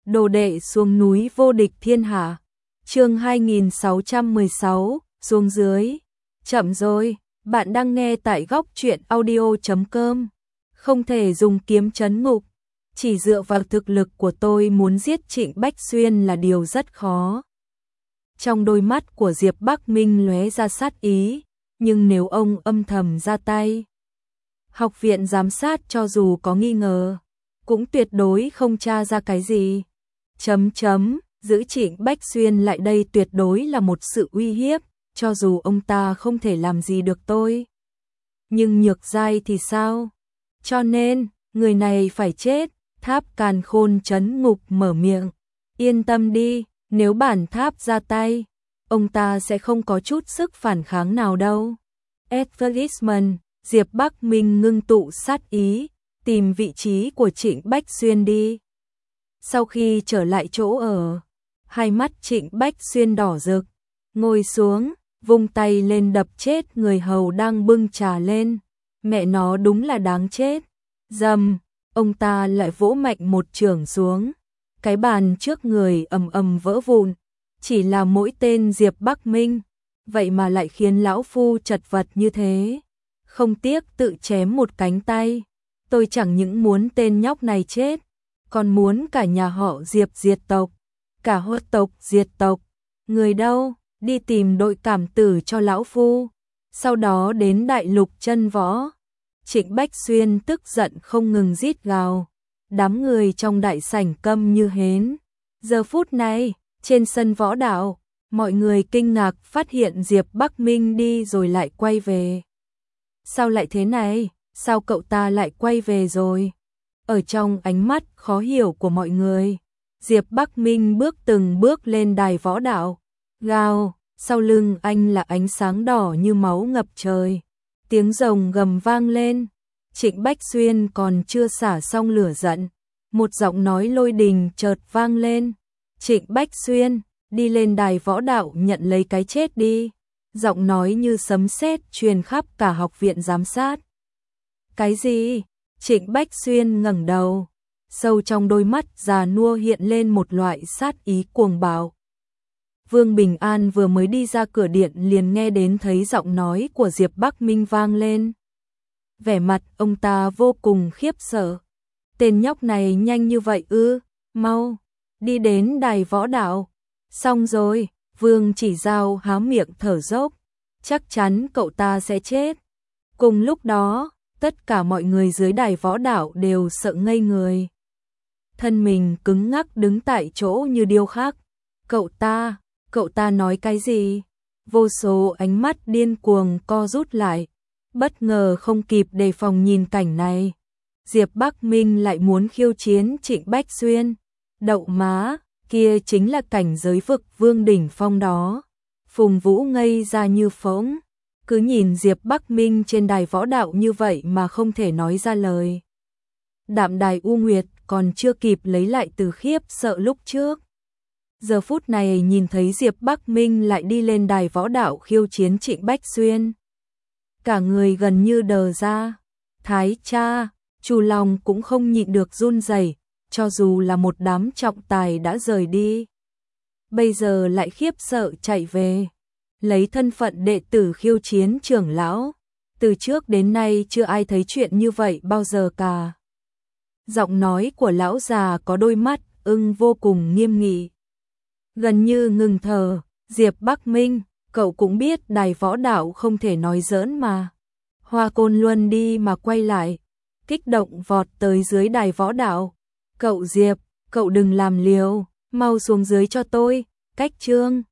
Đồ đệ xuống núi vô địch thiên hạ. Chương 2616, xuống dưới. Chậm rồi, bạn đang nghe tại góc truyện audio.com. Không thể dùng kiếm trấn ngục, chỉ dựa vào thực lực của tôi muốn giết Trịnh Bách Xuyên là điều rất khó. Trong đôi mắt của Diệp Bắc Minh lóe ra sát ý, nhưng nếu ông âm thầm ra tay, học viện giám sát cho dù có nghi ngờ, cũng tuyệt đối không tra ra cái gì. Giữ Trịnh Bách Xuyên lại đây tuyệt đối là một sự uy hiếp, cho dù ông ta không thể làm gì được tôi. Nhưng Nhược Giai thì sao? Cho nên, người này phải chết. Tháp Càn Khôn trấn ngục mở miệng. Yên tâm đi, nếu bản tháp ra tay, ông ta sẽ không có chút sức phản kháng nào đâu. Advertisement, Diệp Bắc Minh ngưng tụ sát ý, tìm vị trí của Trịnh Bách Xuyên đi. Sau khi trở lại chỗ ở, hai mắt Trịnh Bách Xuyên đỏ rực, ngồi xuống, vung tay lên đập chết người hầu đang bưng trà lên. Mẹ nó đúng là đáng chết. Dầm, ông ta lại vỗ mạnh một chưởng xuống. Cái bàn trước người ầm ầm vỡ vụn. Chỉ là mỗi tên Diệp Bắc Minh, vậy mà lại khiến lão phu chật vật như thế. Không tiếc tự chém một cánh tay. Tôi chẳng những muốn tên nhóc này chết, còn muốn cả nhà họ Diệp diệt tộc, cả hộ tộc diệt tộc. Người đâu, đi tìm đội cảm tử cho lão phu. Sau đó đến đại lục chân võ. Trịnh Bách Xuyên tức giận không ngừng rít gào. Đám người trong đại sảnh câm như hến. Giờ phút này, trên sân võ đạo, mọi người kinh ngạc phát hiện Diệp Bắc Minh đi rồi lại quay về. Sao lại thế này? Sao cậu ta lại quay về rồi? Ở trong ánh mắt khó hiểu của mọi người, Diệp Bắc Minh bước từng bước lên đài võ đạo. Gào, sau lưng anh là ánh sáng đỏ như máu ngập trời. Tiếng rồng gầm vang lên. Trịnh Bách Xuyên còn chưa xả xong lửa giận, một giọng nói lôi đình chợt vang lên. Trịnh Bách Xuyên, đi lên đài võ đạo nhận lấy cái chết đi. Giọng nói như sấm sét truyền khắp cả học viện giám sát. Cái gì? Trịnh Bách Xuyên ngẩng đầu, sâu trong đôi mắt già nua hiện lên một loại sát ý cuồng bạo. Vương Bình An vừa mới đi ra cửa điện liền nghe đến thấy giọng nói của Diệp Bắc Minh vang lên. Vẻ mặt ông ta vô cùng khiếp sợ. Tên nhóc này nhanh như vậy ư? Mau, đi đến đài võ đạo. Xong rồi, Vương Chỉ Giao há miệng thở dốc. Chắc chắn cậu ta sẽ chết. Cùng lúc đó, tất cả mọi người dưới đài võ đạo đều sợ ngây người. Thân mình cứng ngắc đứng tại chỗ như điêu khắc. Cậu ta nói cái gì? Vô số ánh mắt điên cuồng co rút lại. Bất ngờ không kịp đề phòng nhìn cảnh này. Diệp Bắc Minh lại muốn khiêu chiến Trịnh Bách Xuyên. Đậu má, kia chính là cảnh giới vực vương đỉnh phong đó. Phùng Vũ ngây ra như phỗng. Cứ nhìn Diệp Bắc Minh trên đài võ đạo như vậy mà không thể nói ra lời. Đạm Đài U Nguyệt còn chưa kịp lấy lại từ khiếp sợ lúc trước. Giờ phút này nhìn thấy Diệp Bắc Minh lại đi lên đài võ đạo khiêu chiến Trịnh Bách Xuyên. Cả người gần như đờ ra. Thái cha, Chu Long cũng không nhịn được run rẩy, cho dù là một đám trọng tài đã rời đi. Bây giờ lại khiếp sợ chạy về. Lấy thân phận đệ tử khiêu chiến trưởng lão. Từ trước đến nay chưa ai thấy chuyện như vậy bao giờ cả. Giọng nói của lão già có đôi mắt ưng vô cùng nghiêm nghị. Gần như ngừng thở. Diệp Bắc Minh, cậu cũng biết đài võ đạo không thể nói giỡn mà. Hoa Côn Luân đi mà quay lại, kích động vọt tới dưới đài võ đạo. Cậu Diệp, cậu đừng làm liều, mau xuống dưới cho tôi. Cách Trương